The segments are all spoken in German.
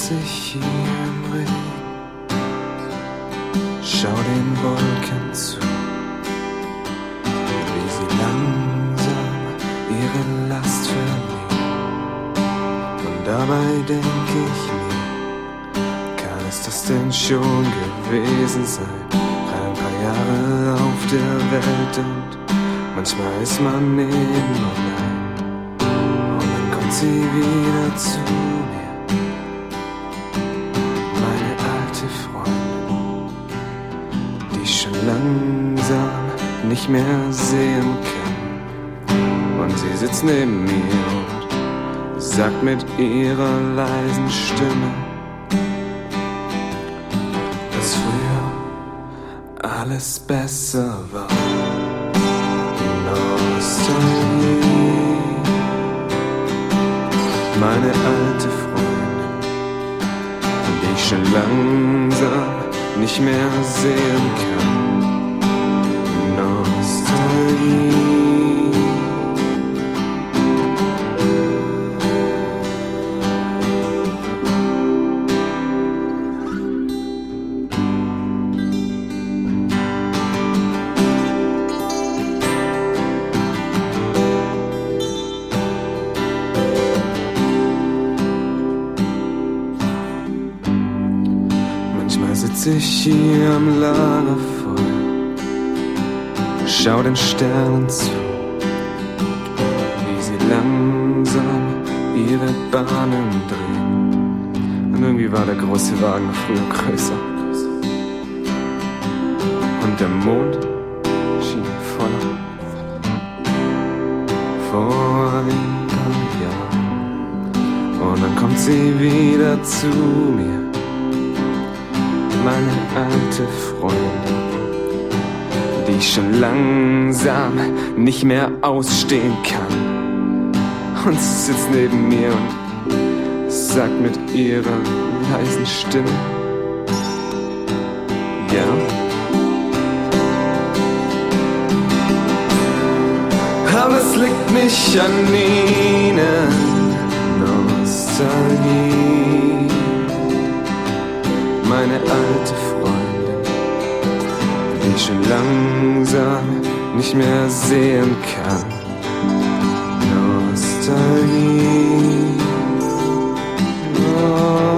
sitz ich hier im Regen, schau den Wolken zu, wie sie langsam ihre Last verlieren. Und dabei denk ich mir, kann es das denn schon gewesen sein? Ein paar Jahre auf der Welt und manchmal ist man eben allein. Und dann kommt sie wieder zu mir, meine alte Freundin, die ich schon langsam nicht mehr sehen kann. Und sie sitzt neben mir und sagt mit ihrer leisen Stimme, dass früher alles besser war. Nostalgie, meine alte Freundin, die ich schon langsam nicht mehr sehen kann. Nostalgie. Sitz ich hier am Lagerfeuer, schau den Sternen zu, wie sie langsam ihre Bahnen drehen. Und irgendwie war der große Wagen früher größer. Und der Mond schien voller vor ein paar Jahren. Und dann kommt sie wieder zu mir, meine alte Freundin, die ich schon langsam nicht mehr ausstehen kann. Und sie sitzt neben mir und sagt mit ihrer leisen Stimme, ja. Aber es liegt nicht an ihnen, Nostalgie. Meine alte Freundin, die ich schon langsam nicht mehr sehen kann. Nostalgie. Oh.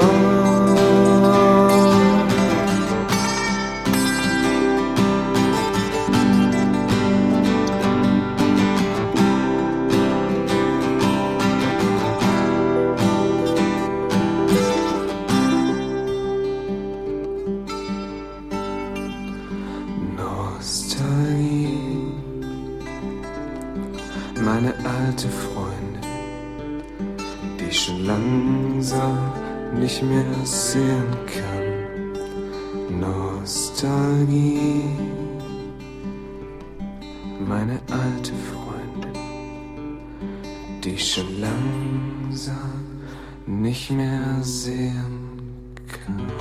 Nostalgie, meine alte Freundin, die ich schon langsam nicht mehr sehen kann. Nostalgie, meine alte Freundin, die ich schon langsam nicht mehr sehen kann.